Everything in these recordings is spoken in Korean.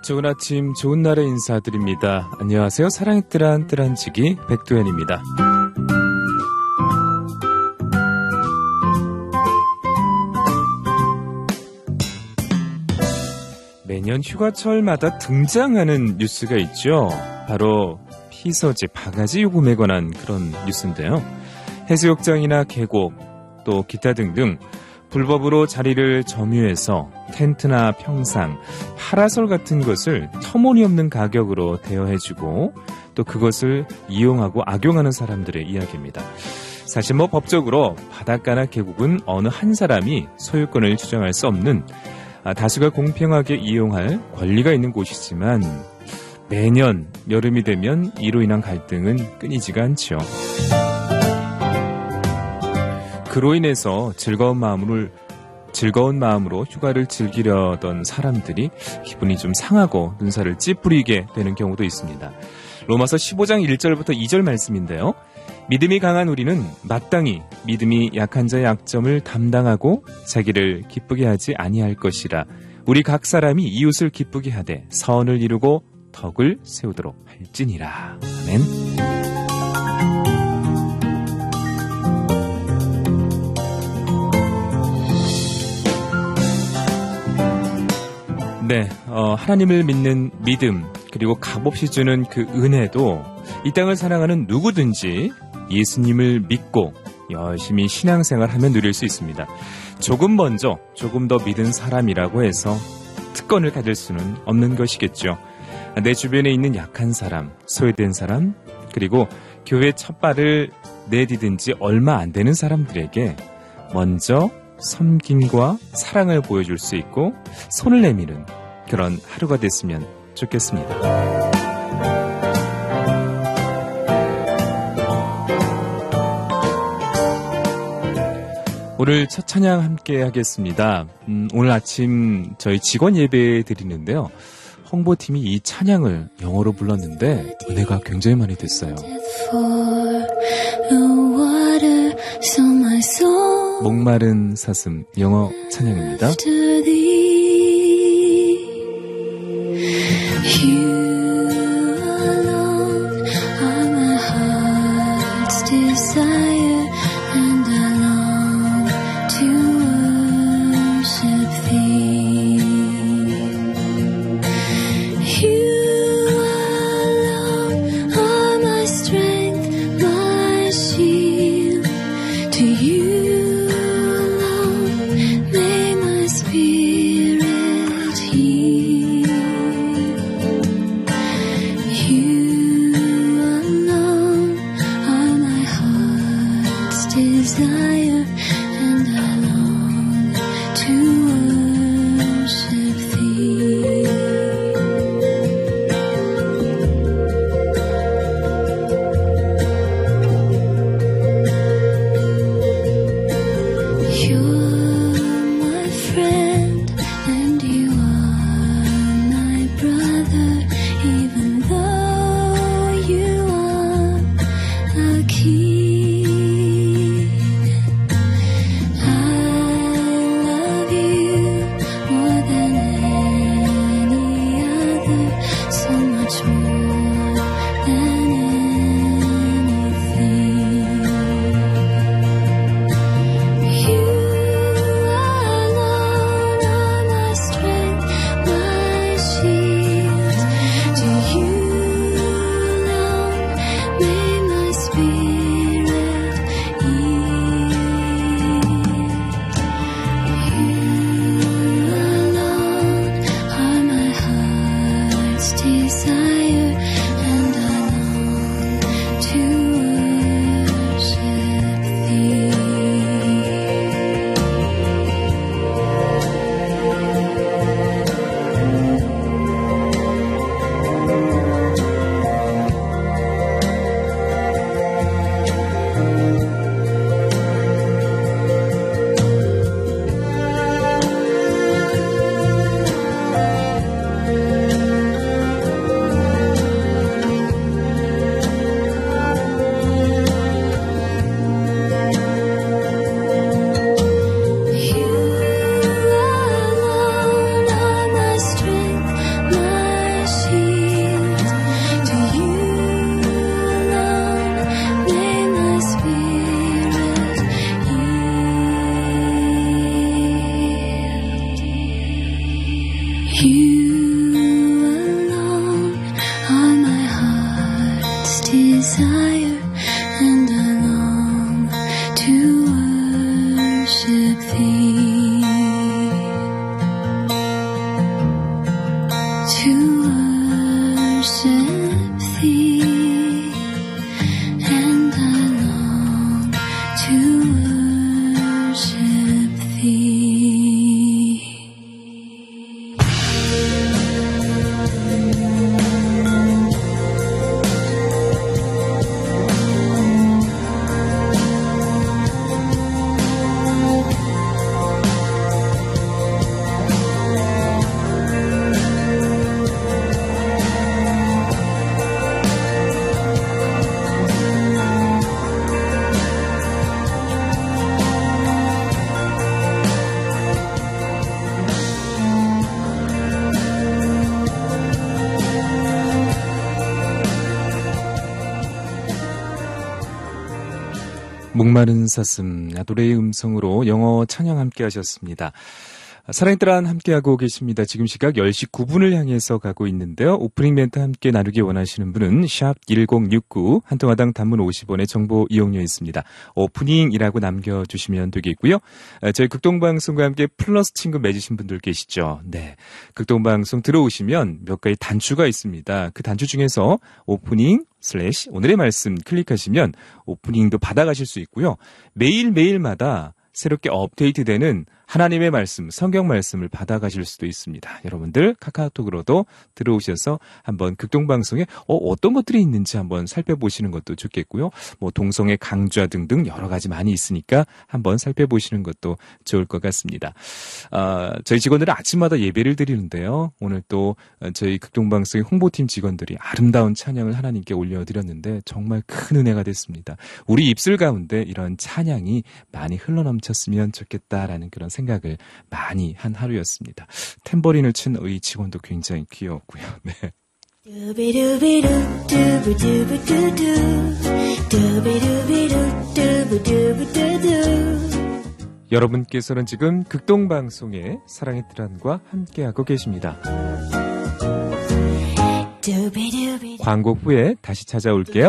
좋은 아침, 좋은 날에 인사드립니다. 안녕하세요. 사랑의 뜨란뜨란지기 백도현입니다. 매년 휴가철마다 등장하는 뉴스가 있죠. 바로 피서지, 바가지 요금에 관한 그런 뉴스인데요. 해수욕장이나 계곡, 또 기타 등등 불법으로 자리를 점유해서 텐트나 평상, 파라솔 같은 것을 터무니없는 가격으로 대여해주고 또 그것을 이용하고 악용하는 사람들의 이야기입니다. 사실 법적으로 바닷가나 계곡은 어느 한 사람이 소유권을 주장할 수 없는 다수가 공평하게 이용할 권리가 있는 곳이지만 매년 여름이 되면 이로 인한 갈등은 끊이지가 않죠. 그로 인해서 즐거운 마음으로 휴가를 즐기려던 사람들이 기분이 좀 상하고 눈살을 찌푸리게 되는 경우도 있습니다. 로마서 15장 1절부터 2절 말씀인데요. 믿음이 강한 우리는 마땅히 믿음이 약한 자의 약점을 담당하고 자기를 기쁘게 하지 아니할 것이라. 우리 각 사람이 이웃을 기쁘게 하되 선을 이루고 덕을 세우도록 할지니라. 아멘. 네, 하나님을 믿는 믿음 그리고 값없이 주는 그 은혜도 이 땅을 사랑하는 누구든지 예수님을 믿고 열심히 신앙생활하면 누릴 수 있습니다. 조금 먼저 조금 더 믿은 사람이라고 해서 특권을 가질 수는 없는 것이겠죠. 내 주변에 있는 약한 사람, 소외된 사람, 그리고 교회 첫 발을 내디딘 지 얼마 안 되는 사람들에게 먼저 섬김과 사랑을 보여줄 수 있고 손을 내미는 그런 하루가 됐으면 좋겠습니다. 오늘 첫 찬양 함께 하겠습니다. 오늘 아침 저희 직원 예배 드리는데요. 홍보팀이 이 찬양을 영어로 불렀는데 은혜가 굉장히 많이 됐어요. 목마른 사슴 영어 찬양입니다. To you alone may my spirit 목마른 사슴, 아도레의 음성으로 영어 찬양 함께 하셨습니다. 사랑의 뜰안 함께하고 계십니다. 지금 시각 10시 9분을 향해서 가고 있는데요. 오프닝 멘트 함께 나누기 원하시는 분은 샵 1069, 한통화당 단문 50원의 정보 이용료 있습니다. 오프닝이라고 남겨주시면 되겠고요. 저희 극동방송과 함께 플러스 친구 맺으신 분들 계시죠. 네, 극동방송 들어오시면 몇 가지 단추가 있습니다. 그 단추 중에서 오프닝 / 오늘의 말씀 클릭하시면 오프닝도 받아가실 수 있고요. 매일매일마다 새롭게 업데이트되는 하나님의 말씀, 성경 말씀을 받아가실 수도 있습니다. 여러분들 카카오톡으로도 들어오셔서 한번 극동방송에 어떤 것들이 있는지 한번 살펴보시는 것도 좋겠고요. 뭐 동성애 강좌 등등 여러 가지 많이 있으니까 한번 살펴보시는 것도 좋을 것 같습니다. 저희 직원들은 아침마다 예배를 드리는데요. 오늘 또 저희 극동방송의 홍보팀 직원들이 아름다운 찬양을 하나님께 올려드렸는데 정말 큰 은혜가 됐습니다. 우리 입술 가운데 이런 찬양이 많이 흘러넘쳤으면 좋겠다라는 그런 생각을 많이 한 하루였습니다. 탬버린을 친 의 직원도 굉장히 귀여웠고요. 네. 여러분께서는 지금 극동방송의 사랑의 뜰안과 함께하고 계십니다. 광고 후에 다시 찾아올게요.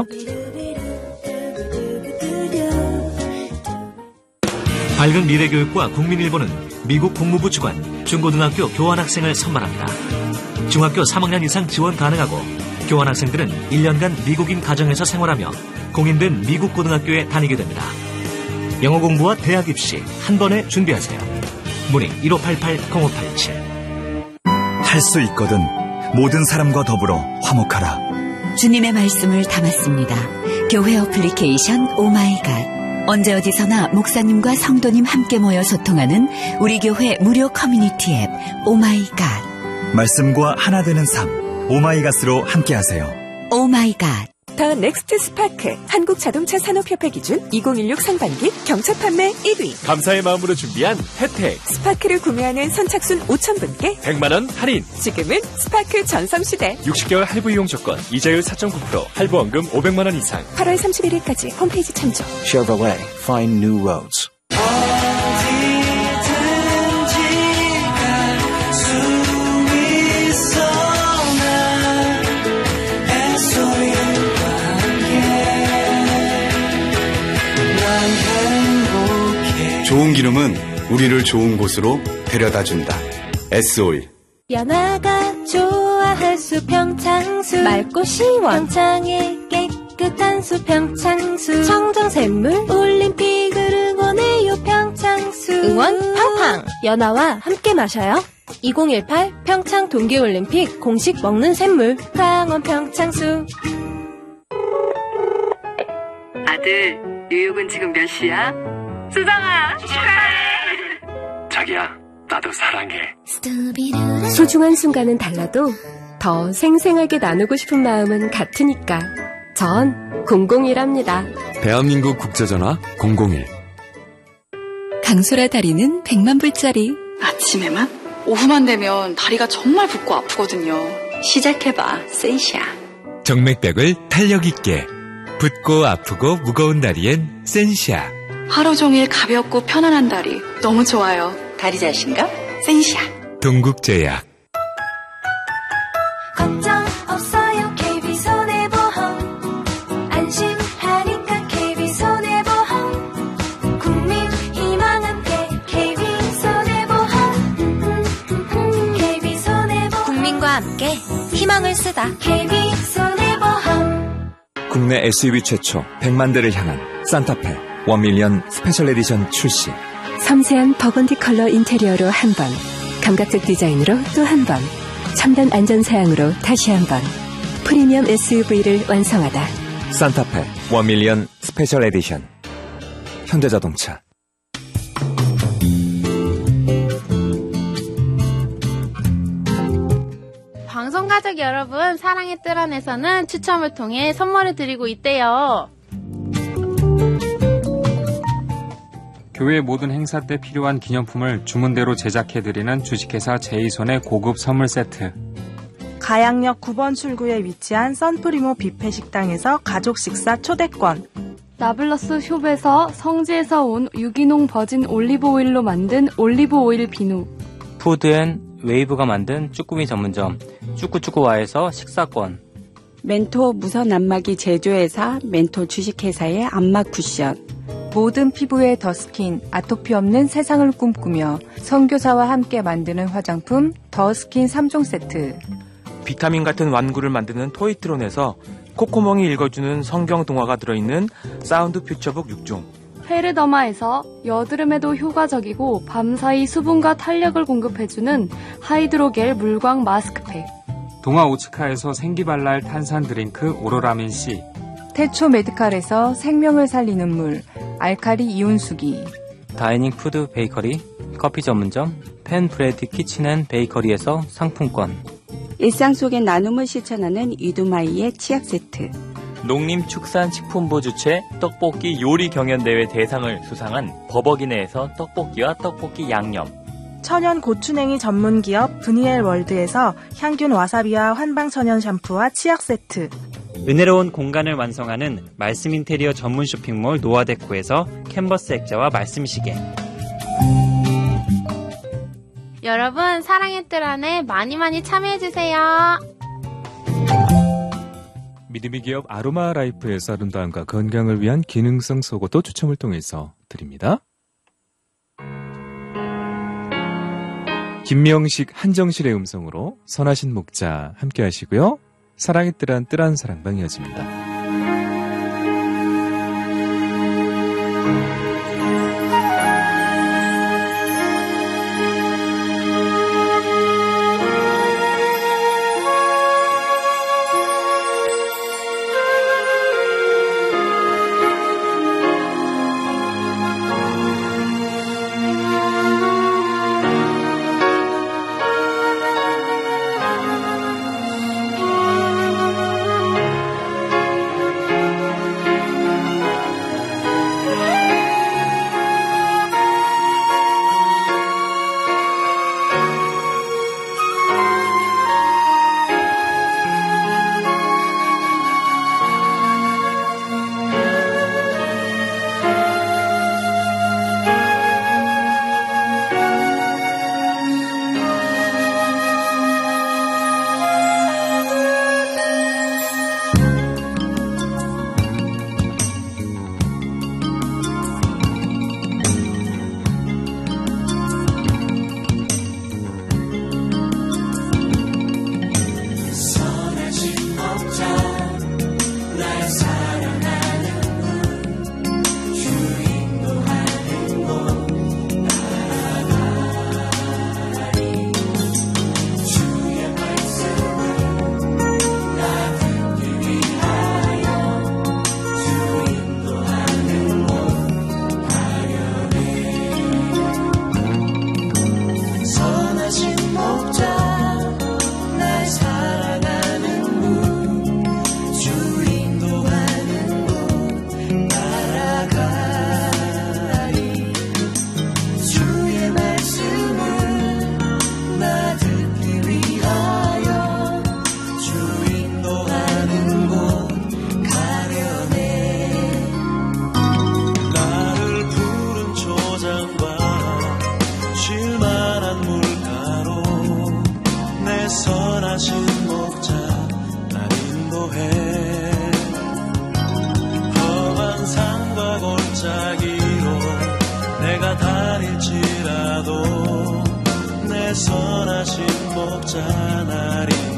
밝은 미래교육과 국민일보는 미국 국무부 주관 중고등학교 교환학생을 선발합니다. 중학교 3학년 이상 지원 가능하고 교환학생들은 1년간 미국인 가정에서 생활하며 공인된 미국 고등학교에 다니게 됩니다. 영어 공부와 대학 입시 한 번에 준비하세요. 문의 1588-0587. 할 수 있거든. 모든 사람과 더불어 화목하라. 주님의 말씀을 담았습니다. 교회 어플리케이션 오마이갓. 언제 어디서나 목사님과 성도님 함께 모여 소통하는 우리 교회 무료 커뮤니티 앱 오마이갓. 말씀과 하나 되는 삶 오마이갓으로 함께하세요. 오마이갓. 더 넥스트 스파크 한국자동차 산업협회 기준 2016 상반기 경차 판매 1위. 감사의 마음으로 준비한 혜택. 스파크를 구매하는 선착순 5,000분께 100만원 할인. 지금은 스파크 전성시대. 60개월 할부 이용 조건, 이자율 4.9%, 할부원금 500만원 이상. 8월 31일까지 홈페이지 참조. Chevrolet, find new roads. 좋은 기름은 우리를 좋은 곳으로 데려다준다. S-오일. 연아가 좋아할 수 평창수. 맑고 시원 평창의 깨끗한 수 평창수. 청정샘물 올림픽을 응원해요 평창수. 응원 팡팡. 연아와 함께 마셔요. 2018 평창 동계올림픽 공식 먹는 샘물 강원 평창수. 아들, 뉴욕은 지금 몇 시야? 수정아, 축하해! 자기야, 나도 사랑해. 소중한 순간은 달라도 더 생생하게 나누고 싶은 마음은 같으니까 전 001합니다. 대한민국 국제전화 001. 강소라 다리는 100만 불짜리. 아침에만? 오후만 되면 다리가 정말 붓고 아프거든요. 시작해봐, 센시아. 정맥벽을 탄력 있게. 붓고 아프고 무거운 다리엔 센시아. 하루 종일 가볍고 편안한 다리 너무 좋아요. 다리 자신감? 센시아. 동국제약. 걱정 없어요 KB손해보험. 안심하니까 KB손해보험. 국민 희망 함께 함께 희망을 쓰다. KB손해보험. 국내 SUV 최초 100만 대를 향한 산타페 1밀리언 스페셜 에디션 출시. 섬세한 버건디 컬러 인테리어로 한 번, 감각적 디자인으로 또 한 번, 첨단 안전사양으로 다시 한 번, 프리미엄 SUV를 완성하다. 산타페 1밀리언 스페셜 에디션. 현대자동차. 방송가족 여러분, 사랑의 뜰 안에서는 추첨을 통해 선물을 드리고 있대요. 교회 모든 행사 때 필요한 기념품을 주문대로 제작해드리는 주식회사 제이손의 고급 선물 세트. 가양역 9번 출구에 위치한 선프리모 뷔페 식당에서 가족 식사 초대권. 나블러스 숍에서 성지에서 온 유기농 버진 올리브 오일로 만든 올리브 오일 비누. 푸드앤 웨이브가 만든 쭈꾸미 전문점 쭈꾸쭈꾸와에서 식사권. 멘토 무선 안마기 제조회사 멘토 주식회사의 안마 쿠션. 모든 피부의 더스킨, 아토피 없는 세상을 꿈꾸며 선교사와 함께 만드는 화장품 더스킨 3종 세트. 비타민 같은 완구를 만드는 토이트론에서 코코몽이 읽어주는 성경 동화가 들어있는 사운드 퓨처북 6종. 페르더마에서 여드름에도 효과적이고 밤사이 수분과 탄력을 공급해주는 하이드로겔 물광 마스크팩. 동아 오츠카에서 생기발랄 탄산 드링크 오로라민 C. 태초 메디칼에서 생명을 살리는 물 알칼리 이온수기. 다이닝 푸드 베이커리 커피 전문점 펜브레드 키친앤베이커리에서 상품권. 일상 속의 나눔을 실천하는 이두마이의 치약 세트. 농림축산식품부 주최 떡볶이 요리 경연대회 대상을 수상한 버버기네에서 떡볶이와 떡볶이 양념. 천연 고추냉이 전문기업 브니엘 월드에서 향균 와사비와 환방천연 샴푸와 치약 세트. 은혜로운 공간을 완성하는 말씀 인테리어 전문 쇼핑몰 노아데코에서 캔버스 액자와 말씀 시계. 여러분, 사랑의 뜰 안에 많이 참여해주세요. 믿음의 기업 아로마 라이프에서 아름다움과 건강을 위한 기능성 속옷도 추첨을 통해서 드립니다. 김명식, 한정실의 음성으로 선하신 목자 함께 하시고요. 사랑의 뜰한 사랑방 이어집니다. 내가 다닐지라도 내 선하신 목자 나리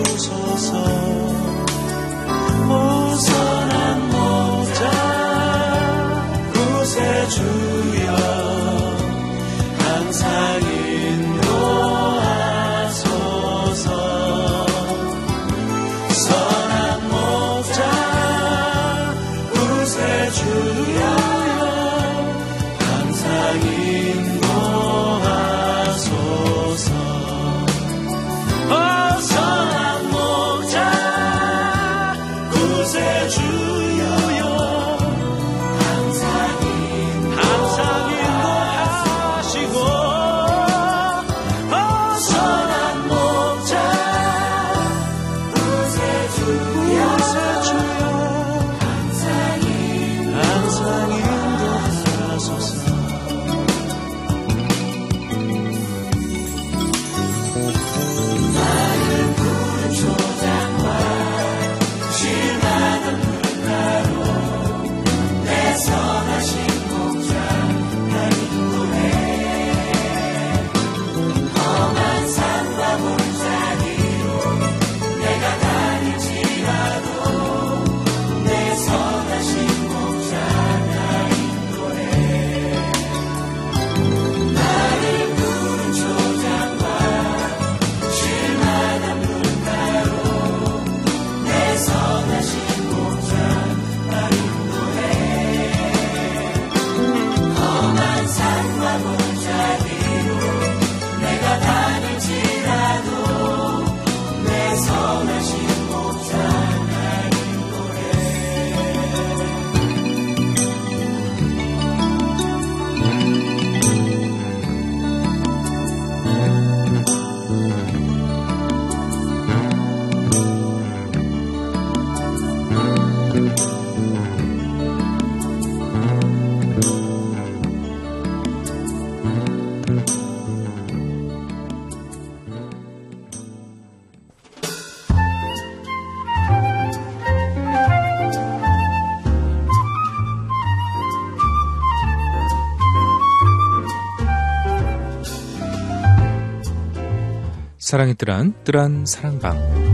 사랑의 뜰한 사랑방.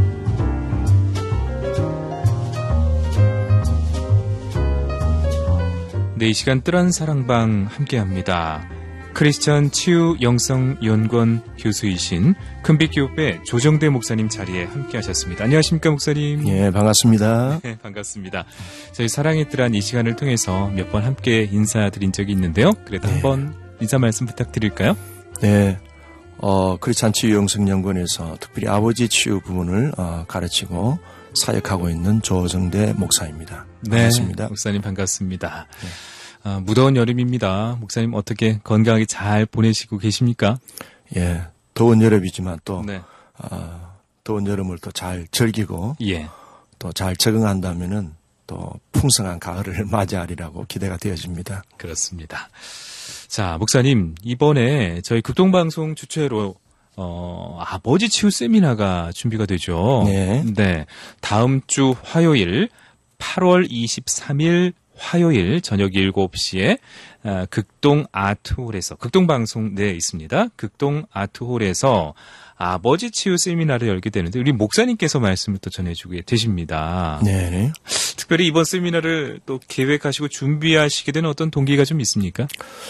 네, 이 시간 뜰한 사랑방 함께합니다. 크리스천 치유 영성 연구원 교수이신 큰빛교회 조정대 목사님 자리에 함께하셨습니다. 안녕하십니까, 목사님? 예, 반갑습니다. 네, 반갑습니다. 저희 사랑의 뜰한 이 시간을 통해서 몇 번 함께 인사드린 적이 있는데요. 그래도 한번 인사 말씀 부탁드릴까요? 네. 크리스천 치유 영성연구원에서 특별히 아버지 치유 부문을 가르치고 사역하고 있는 조정대 목사입니다. 반갑습니다. 네, 목사님 반갑습니다. 네. 무더운 여름입니다. 목사님 어떻게 건강하게 잘 보내시고 계십니까? 예, 더운 여름이지만 또 더운 여름을 또 잘 즐기고 또 잘 적응한다면은 또 풍성한 가을을 맞이하리라고 기대가 되어집니다. 그렇습니다. 자, 목사님, 이번에 저희 극동방송 주최로 아버지 치유 세미나가 준비가 되죠. 네. 다음 주 화요일 8월 23일 화요일 저녁 7시에 극동 아트홀에서 극동방송 내에 있습니다. 극동 아트홀에서 아버지 치유 세미나를 열게 되는데 우리 목사님께서 말씀을 또 전해주게 되십니다. 네. 특별히 이번 세미나를 또 계획하시고 준비하시게 된 어떤 동기가 좀 있습니까?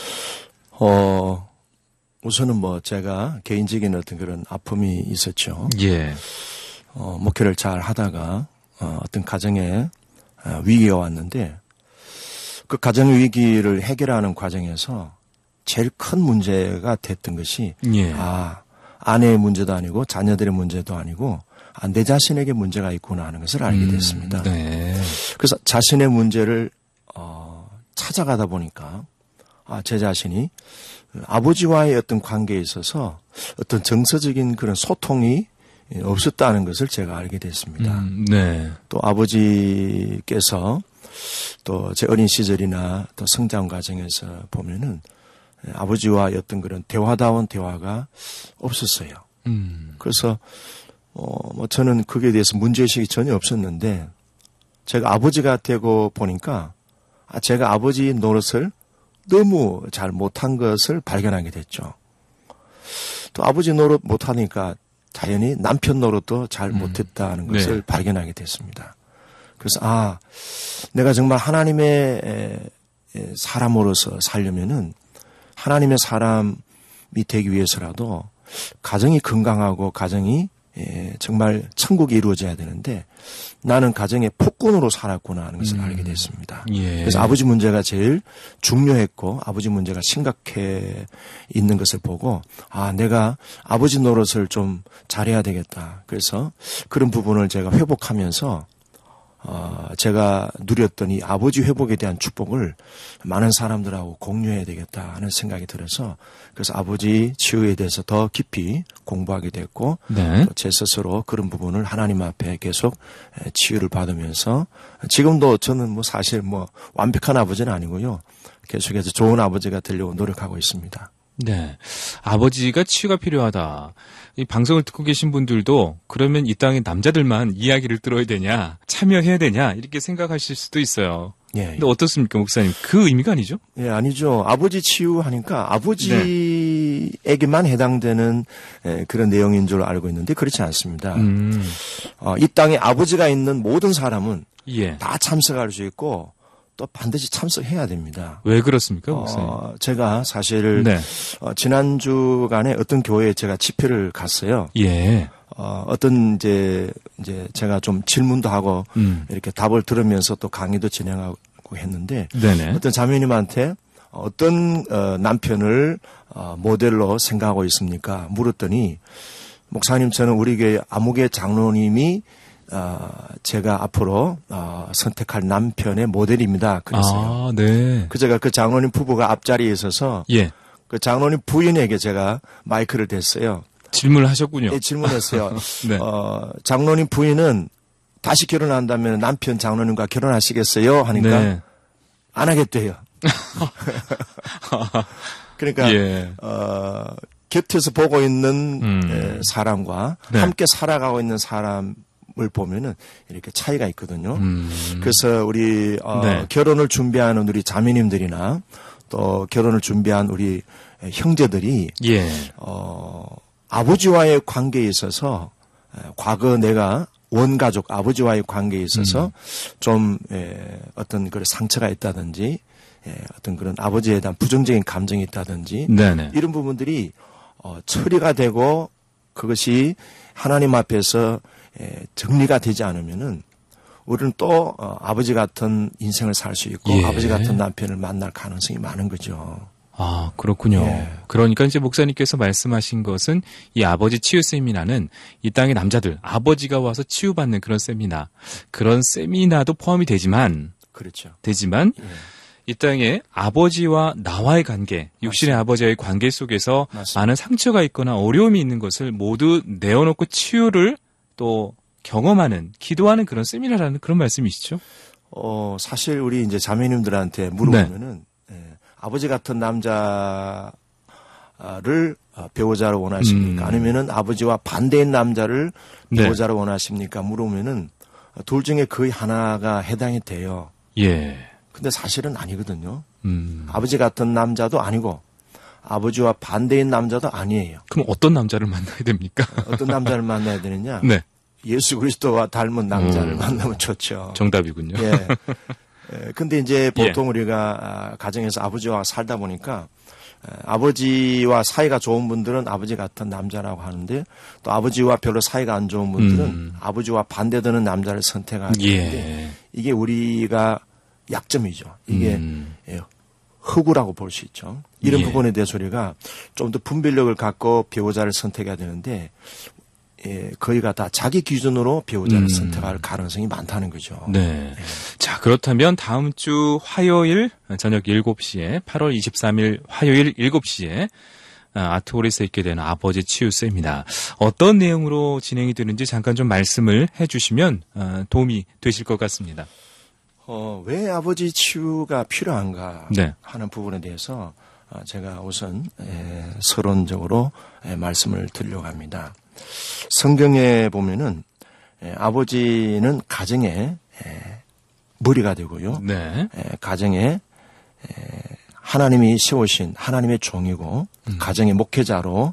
우선은 제가 개인적인 어떤 그런 아픔이 있었죠. 예. 목회를 잘 하다가 어떤 가정에 위기가 왔는데 그 가정 위기를 해결하는 과정에서 제일 큰 문제가 됐던 것이 아내의 문제도 아니고 자녀들의 문제도 아니고 내 자신에게 문제가 있구나 하는 것을 알게 됐습니다. 네. 그래서 자신의 문제를 찾아가다 보니까 제 자신이 아버지와의 어떤 관계에 있어서 어떤 정서적인 그런 소통이 없었다는 것을 제가 알게 됐습니다. 네. 또 아버지께서 또 제 어린 시절이나 또 성장 과정에서 보면은 아버지와의 어떤 그런 대화다운 대화가 없었어요. 그래서 저는 거기에 대해서 문제의식이 전혀 없었는데 제가 아버지가 되고 보니까 제가 아버지 노릇을 너무 잘 못한 것을 발견하게 됐죠. 또 아버지 노릇 못하니까 자연히 남편 노릇도 잘 못했다는 것을 발견하게 됐습니다. 그래서 내가 정말 하나님의 사람으로서 살려면은 하나님의 사람이 되기 위해서라도 가정이 건강하고 가정이 정말 천국이 이루어져야 되는데 나는 가정의 폭군으로 살았구나 하는 것을 알게 됐습니다. 그래서 아버지 문제가 제일 중요했고 아버지 문제가 심각해 있는 것을 보고 내가 아버지 노릇을 좀 잘해야 되겠다. 그래서 그런 부분을 제가 회복하면서 제가 누렸던 이 아버지 회복에 대한 축복을 많은 사람들하고 공유해야 되겠다 하는 생각이 들어서 그래서 아버지 치유에 대해서 더 깊이 공부하게 됐고 제 스스로 그런 부분을 하나님 앞에 계속 치유를 받으면서 지금도 저는 사실 완벽한 아버지는 아니고요. 계속해서 좋은 아버지가 되려고 노력하고 있습니다. 네. 아버지가 치유가 필요하다. 이 방송을 듣고 계신 분들도 그러면 이 땅의 남자들만 이야기를 들어야 되냐, 참여해야 되냐, 이렇게 생각하실 수도 있어요. 근데 어떻습니까, 목사님? 그 의미가 아니죠? 아니죠. 아버지 치유하니까 아버지에게만 해당되는 그런 내용인 줄 알고 있는데 그렇지 않습니다. 이 땅에 아버지가 있는 모든 사람은 다 참석할 수 있고 또 반드시 참석해야 됩니다. 왜 그렇습니까, 목사님? 제가 사실 지난 주간에 어떤 교회에 제가 집회를 갔어요. 어떤 이제 제가 좀 질문도 하고 이렇게 답을 들으면서 또 강의도 진행하고 했는데 어떤 자매님한테 어떤 남편을 모델로 생각하고 있습니까? 물었더니 목사님 저는 우리 교회 아무개 장로님이 제가 앞으로 선택할 남편의 모델입니다. 그랬어요. 그 제가 그 장로님 부부가 앞자리에 있어서 그 장로님 부인에게 제가 마이크를 댔어요. 질문을 하셨군요. 질문했어요. 장로님 부인은 다시 결혼한다면 남편 장로님과 결혼하시겠어요? 하니까 안 하겠대요. 그러니까 곁에서 보고 있는 사람과 함께 살아가고 있는 사람을 보면은 이렇게 차이가 있거든요. 그래서 우리 결혼을 준비하는 우리 자매님들이나 또 결혼을 준비한 우리 형제들이 아버지와의 관계에 있어서 과거 내가 원가족 아버지와의 관계에 있어서 좀 어떤 그런 상처가 있다든지 어떤 그런 아버지에 대한 부정적인 감정이 있다든지 이런 부분들이 처리가 되고 그것이 하나님 앞에서 정리가 되지 않으면은 우리는 또 아버지 같은 인생을 살 수 있고 아버지 같은 남편을 만날 가능성이 많은 거죠. 그렇군요. 그러니까 이제 목사님께서 말씀하신 것은 이 아버지 치유 세미나는 이 땅의 남자들, 아버지가 와서 치유받는 그런 세미나, 그런 세미나도 포함이 되지만, 이 땅에 아버지와 나와의 관계, 육신의 아버지와의 관계 속에서 많은 상처가 있거나 어려움이 있는 것을 모두 내어놓고 치유를 또 경험하는, 기도하는 그런 세미나라는 그런 말씀이시죠? 사실 우리 이제 자매님들한테 물어보면은, 아버지 같은 남자를 배우자로 원하십니까? 아니면은 아버지와 반대인 남자를 배우자로 원하십니까? 물어보면은 둘 중에 거의 하나가 해당이 돼요. 근데 사실은 아니거든요. 아버지 같은 남자도 아니고 아버지와 반대인 남자도 아니에요. 그럼 어떤 남자를 만나야 됩니까? 어떤 남자를 만나야 되느냐? 예수 그리스도와 닮은 남자를 만나면 좋죠. 정답이군요. 근데 이제 보통 우리가 가정에서 아버지와 살다 보니까 아버지와 사이가 좋은 분들은 아버지 같은 남자라고 하는데 또 아버지와 별로 사이가 안 좋은 분들은 아버지와 반대되는 남자를 선택하게 되는데 이게 우리가 약점이죠. 이게 흑우라고 볼 수 있죠. 이런 부분에 대해서 우리가 좀 더 분별력을 갖고 배우자를 선택해야 되는데 거의가 다 자기 기준으로 배우자를 선택할 가능성이 많다는 거죠. 자, 그렇다면 다음 주 화요일 저녁 7시에 8월 23일 화요일 7시에 아트홀에서 있게 되는 아버지 치유 세미나 어떤 내용으로 진행이 되는지 잠깐 좀 말씀을 해주시면 도움이 되실 것 같습니다. 왜 아버지 치유가 필요한가 하는 부분에 대해서 제가 우선 서론적으로 말씀을 드리려고 합니다. 성경에 보면은 아버지는 가정의 머리가 되고요. 가정에 하나님이 세우신 하나님의 종이고 가정의 목회자로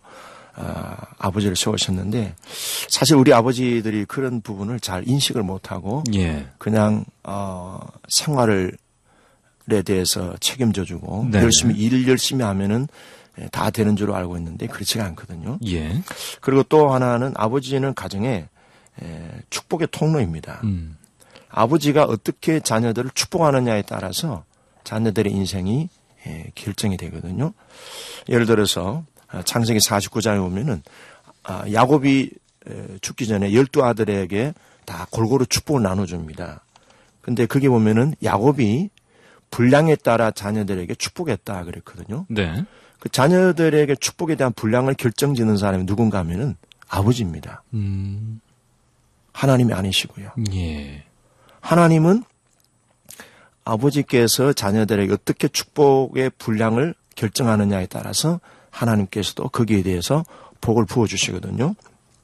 아버지를 세우셨는데 사실 우리 아버지들이 그런 부분을 잘 인식을 못하고 예. 그냥 생활에 대해서 책임져주고 네. 일 열심히 하면은 다 되는 줄 알고 있는데 그렇지가 않거든요. 예. 그리고 또 하나는 아버지는 가정의 축복의 통로입니다. 아버지가 어떻게 자녀들을 축복하느냐에 따라서 자녀들의 인생이 결정이 되거든요. 예를 들어서 창세기 49장에 보면은 야곱이 죽기 전에 12아들에게 다 골고루 축복을 나눠줍니다. 근데 거기 보면은 야곱이 분량에 따라 자녀들에게 축복했다 그랬거든요. 네. 그 자녀들에게 축복에 대한 분량을 결정짓는 사람이 누군가 하면은 아버지입니다. 하나님이 아니시고요. 예. 하나님은 아버지께서 자녀들에게 어떻게 축복의 분량을 결정하느냐에 따라서 하나님께서도 거기에 대해서 복을 부어주시거든요.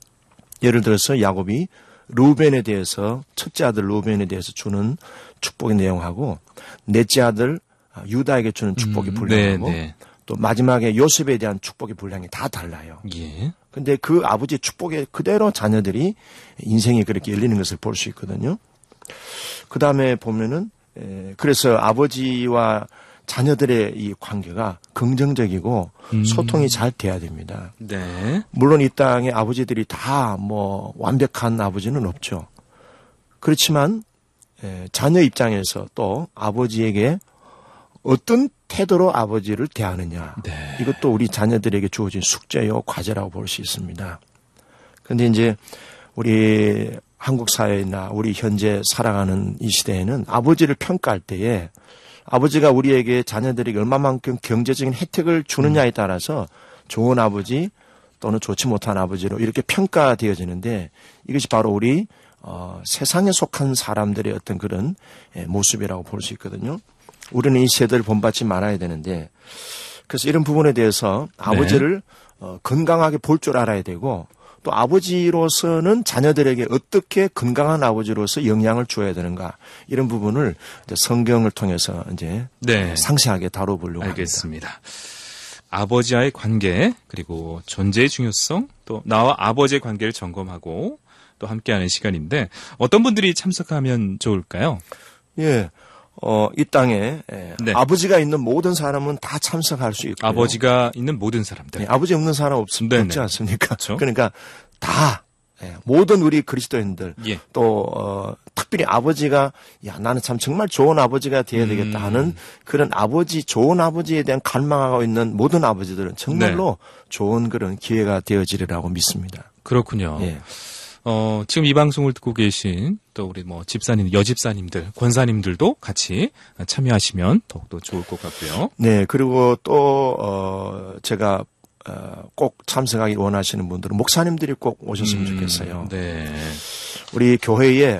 예를 들어서 야곱이 루벤에 대해서 첫째 아들 루벤에 대해서 주는 축복의 내용하고 넷째 아들 유다에게 주는 축복의 분량하고 네. 또 마지막에 요셉에 대한 축복의 분량이 다 달라요. 예. 근데 그 아버지의 축복에 그대로 자녀들이 인생이 그렇게 열리는 것을 볼 수 있거든요. 그 다음에 보면은 그래서 아버지와 자녀들의 이 관계가 긍정적이고 소통이 잘 돼야 됩니다. 네. 물론 이 땅에 아버지들이 다 뭐 완벽한 아버지는 없죠. 그렇지만 자녀 입장에서 또 아버지에게 어떤 태도로 아버지를 대하느냐. 네. 이것도 우리 자녀들에게 주어진 숙제요 과제라고 볼 수 있습니다. 그런데 이제 우리 한국 사회나 우리 현재 살아가는 이 시대에는 아버지를 평가할 때에 아버지가 우리에게 자녀들에게 얼마만큼 경제적인 혜택을 주느냐에 따라서 좋은 아버지 또는 좋지 못한 아버지로 이렇게 평가되어지는데 이것이 바로 우리 세상에 속한 사람들의 어떤 그런 모습이라고 볼 수 있거든요. 우리는 이 세대를 본받지 말아야 되는데 그래서 이런 부분에 대해서 아버지를 건강하게 볼 줄 알아야 되고 또 아버지로서는 자녀들에게 어떻게 건강한 아버지로서 영향을 줘야 되는가 이런 부분을 이제 성경을 통해서 이제 상세하게 다뤄보려고 알겠습니다. 합니다. 아버지와의 관계 그리고 존재의 중요성 또 나와 아버지의 관계를 점검하고 또 함께하는 시간인데 어떤 분들이 참석하면 좋을까요? 예. 이 땅에 아버지가 있는 모든 사람은 다 참석할 수 있고요. 아버지가 있는 모든 사람들. 아버지 없는 사람 없지 않습니까? 그렇죠? 그러니까 다 모든 우리 그리스도인들 또 특별히 아버지가 나는 참 정말 좋은 아버지가 되어야 되겠다 하는 그런 아버지 좋은 아버지에 대한 갈망하고 있는 모든 아버지들은 정말로 좋은 그런 기회가 되어지리라고 믿습니다. 그렇군요. 지금 이 방송을 듣고 계신 또 우리 집사님, 여집사님들, 권사님들도 같이 참여하시면 더욱더 좋을 것 같고요. 네, 그리고 또 제가 꼭 참석하기 원하시는 분들은 목사님들이 꼭 오셨으면 좋겠어요. 네. 우리 교회에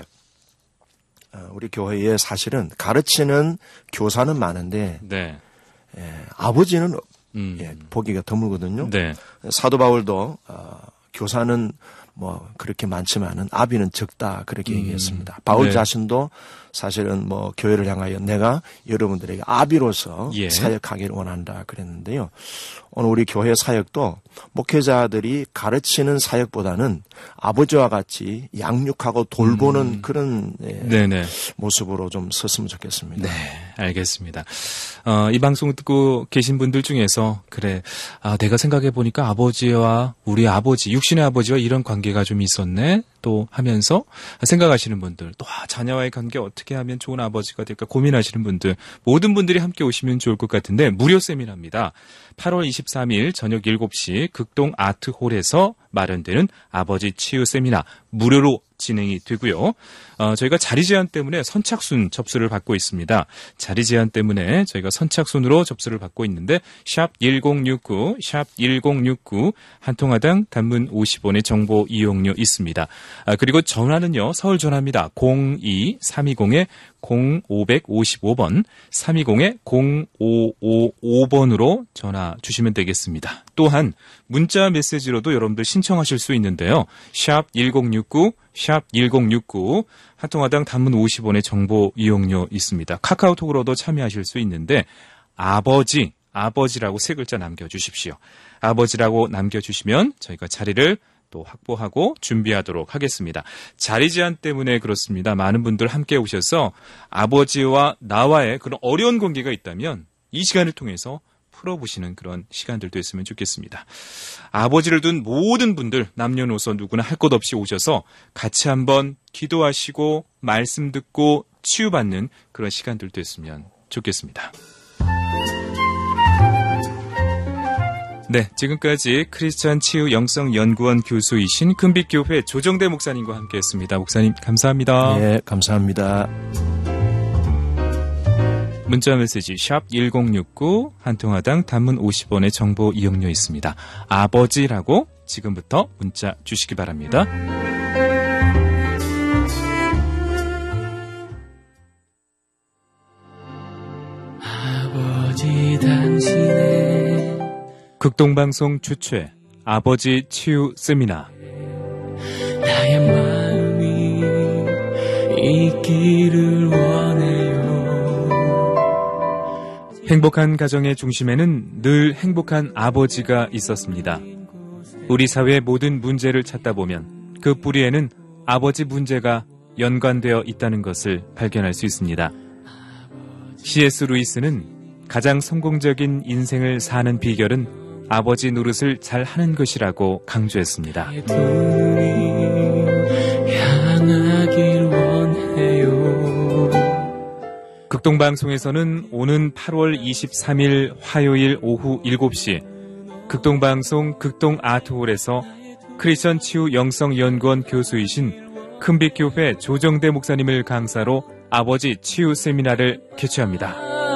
사실은 가르치는 교사는 많은데 아버지는 보기가 드물거든요. 네. 사도 바울도 교사는 그렇게 많지만은 아비는 적다 그렇게 얘기했습니다. 바울 자신도 사실은 교회를 향하여 내가 여러분들에게 아비로서 사역하기를 원한다 그랬는데요. 오늘 우리 교회 사역도 목회자들이 가르치는 사역보다는 아버지와 같이 양육하고 돌보는 그런 모습으로 좀 섰으면 좋겠습니다. 네, 알겠습니다. 이 방송 듣고 계신 분들 중에서 내가 생각해 보니까 아버지와 우리 아버지, 육신의 아버지와 이런 관계가 좀 있었네 또 하면서 생각하시는 분들 또 자녀와의 관계 어떻게 하면 좋은 아버지가 될까 고민하시는 분들 모든 분들이 함께 오시면 좋을 것 같은데 무료 세미나입니다. 8월 23일 저녁 7시 극동 아트홀에서 마련되는 아버지 치유 세미나 무료로 진행이 되고요. 저희가 자리 제한 때문에 선착순 접수를 받고 있습니다. 자리 제한 때문에 저희가 선착순으로 접수를 받고 있는데 샵 1069, 샵 1069 한 통화당 단문 50원의 정보 이용료 있습니다. 그리고 전화는요. 서울 전화입니다. 02-320-0555번 320-0555번으로 전화 주시면 되겠습니다. 또한 문자 메시지로도 여러분들 신청하실 수 있는데요. 샵 1069, 샵 1069 한 통화당 단문 50원의 정보 이용료 있습니다. 카카오톡으로도 참여하실 수 있는데 아버지 아버지라고 3글자 남겨주십시오. 아버지라고 남겨주시면 저희가 자리를 또 확보하고 준비하도록 하겠습니다. 자리 제한 때문에 그렇습니다. 많은 분들 함께 오셔서 아버지와 나와의 그런 어려운 관계가 있다면 이 시간을 통해서 풀어보시는 그런 시간들도 있으면 좋겠습니다. 아버지를 둔 모든 분들 남녀노소 누구나 할 것 없이 오셔서 같이 한번 기도하시고 말씀 듣고 치유받는 그런 시간들도 있으면 좋겠습니다. 네, 지금까지 크리스천 치유 영성 연구원 교수이신 금빛교회 조정대 목사님과 함께했습니다. 목사님 감사합니다. 네, 감사합니다. 문자 메시지 샵 1069 한 통화당 단문 50원의 정보 이용료 있습니다. 아버지라고 지금부터 문자 주시기 바랍니다. 아버지 당신의 극동방송 주최 아버지 치유 세미나 나의 마음이 있기를 원해요. 행복한 가정의 중심에는 늘 행복한 아버지가 있었습니다. 우리 사회의 모든 문제를 찾다 보면 그 뿌리에는 아버지 문제가 연관되어 있다는 것을 발견할 수 있습니다. C.S. 루이스는 가장 성공적인 인생을 사는 비결은 아버지 노릇을 잘 하는 것이라고 강조했습니다. 향하길 원해요. 극동방송에서는 오는 8월 23일 화요일 오후 7시 극동방송 극동아트홀에서 크리스천 치유 영성연구원 교수이신 큰빛교회 조정대 목사님을 강사로 아버지 치유 세미나를 개최합니다.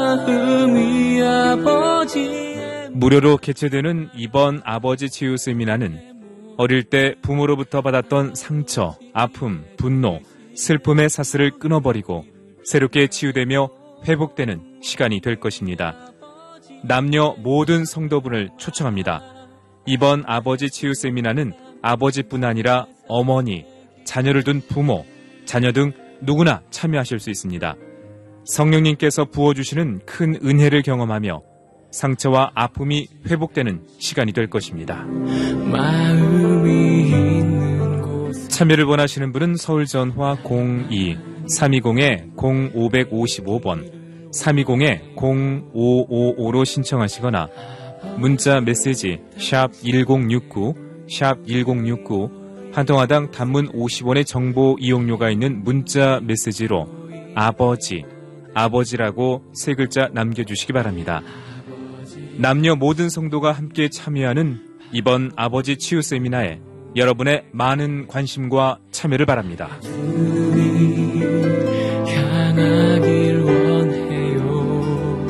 무료로 개최되는 이번 아버지 치유 세미나는 어릴 때 부모로부터 받았던 상처, 아픔, 분노, 슬픔의 사슬을 끊어버리고 새롭게 치유되며 회복되는 시간이 될 것입니다. 남녀 모든 성도분을 초청합니다. 이번 아버지 치유 세미나는 아버지뿐 아니라 어머니, 자녀를 둔 부모, 자녀 등 누구나 참여하실 수 있습니다. 성령님께서 부어주시는 큰 은혜를 경험하며 상처와 아픔이 회복되는 시간이 될 것입니다. 참여를 원하시는 분은 서울전화 02-320-0555번 320-0555로 신청하시거나 문자 메시지 샵 1069 샵 1069 한 통화당 단문 50원의 정보 이용료가 있는 문자 메시지로 아버지라고 3글자 남겨주시기 바랍니다. 남녀 모든 성도가 함께 참여하는 이번 아버지 치유 세미나에 여러분의 많은 관심과 참여를 바랍니다. 향하길 원해요.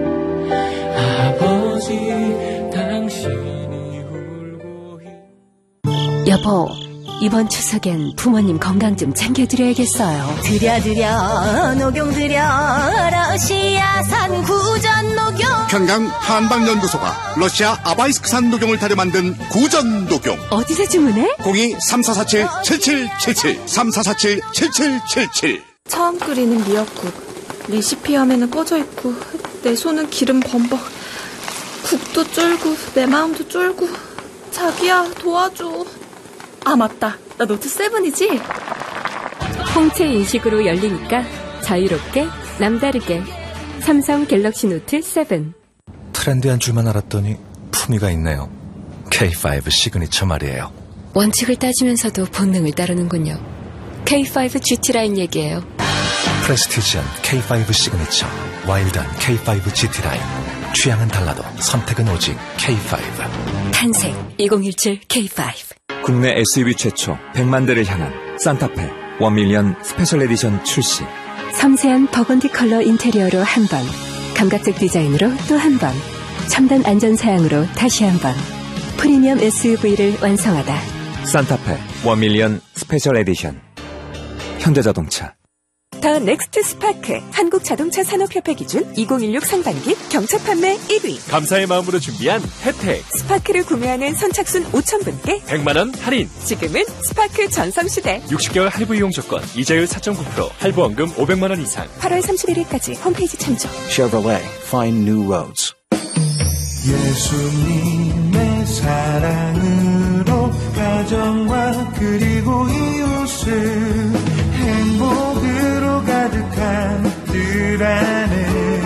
아버지 당신이 울고 여보, 이번 추석엔 부모님 건강 좀 챙겨드려야겠어요. 드려 녹용 드려 러시아산 구전 녹용. 평양 한방연구소가 러시아 아바이스크산 녹용을 다려 만든 구전 녹용. 어디서 주문해? 02-3447-7777 3447-7777. 처음 끓이는 미역국. 레시피 화면은 꺼져 있고 내 손은 기름 범벅. 국도 쫄고 내 마음도 쫄고. 자기야 도와줘. 아 맞다, 나 노트 7이지? 홍채 인식으로 열리니까 자유롭게 남다르게 삼성 갤럭시 노트 7. 트렌디한 줄만 알았더니 품위가 있네요. K5 시그니처 말이에요. 원칙을 따지면서도 본능을 따르는군요. K5 GT 라인 얘기예요. 프레스티지한 K5 시그니처, 와일드한 K5 GT 라인. 취향은 달라도 선택은 오직 K5. 탄생 2017 K5. 국내 SUV 최초 100만 대를 향한 산타페 1밀리언 스페셜 에디션 출시. 섬세한 버건디 컬러 인테리어로 한 번, 감각적 디자인으로 또 한 번, 첨단 안전 사양으로 다시 한 번, 프리미엄 SUV를 완성하다. 산타페 1밀리언 스페셜 에디션. 현대자동차. 더 넥스트 스파크 한국자동차 산업협회 기준 2016 상반기 경차 판매 1위. 감사의 마음으로 준비한 혜택. 스파크를 구매하는 선착순 5,000분께 100만원 할인. 지금은 스파크 전성시대. 60개월 할부 이용 조건, 이자율 4.9%, 할부원금 500만원 이상. 8월 31일까지 홈페이지 참조. Chevrolet, find new roads. 예수님의 사랑으로 가정과 그리고 이웃을 행복으로 가득한 뜰 안에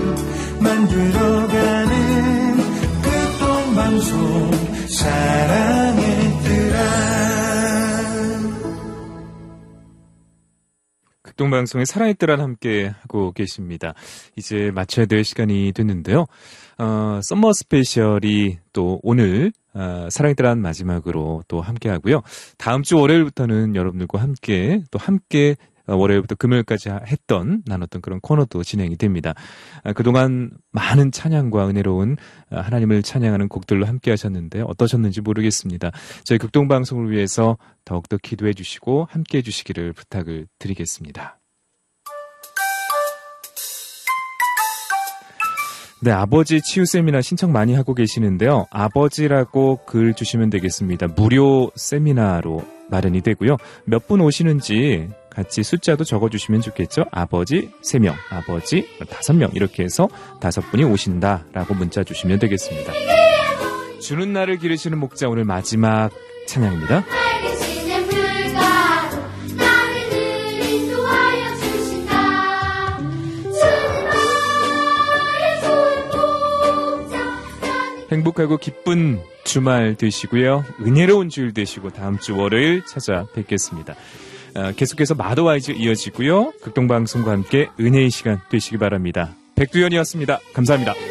만들어가는 극동방송 사랑의 뜰 안. 극동방송의 사랑의 뜰 안 함께 하고 계십니다. 이제 마쳐야 될 시간이 됐는데요. 썸머 스페셜이 또 오늘 사랑의 뜰 안 마지막으로 또 함께 하고요. 다음 주 월요일부터는 여러분들과 함께 월요일부터 금요일까지 나눴던 그런 코너도 진행이 됩니다. 그동안 많은 찬양과 은혜로운 하나님을 찬양하는 곡들로 함께 하셨는데 어떠셨는지 모르겠습니다. 저희 극동방송을 위해서 더욱더 기도해 주시고 함께 해 주시기를 부탁을 드리겠습니다. 네, 아버지 치유 세미나 신청 많이 하고 계시는데요. 아버지라고 글 주시면 되겠습니다. 무료 세미나로 마련이 되고요. 몇 분 오시는지 같이 숫자도 적어주시면 좋겠죠. 아버지 3명, 아버지 5명 이렇게 해서 5분이 오신다라고 문자 주시면 되겠습니다. 주는 날을 기르시는 목자 오늘 마지막 찬양입니다. 행복하고 기쁜 주말 되시고요. 은혜로운 주일 되시고 다음 주 월요일 찾아뵙겠습니다. 계속해서 마더와이즈 이어지고요. 극동방송과 함께 은혜의 시간 되시기 바랍니다. 백두현이었습니다. 감사합니다.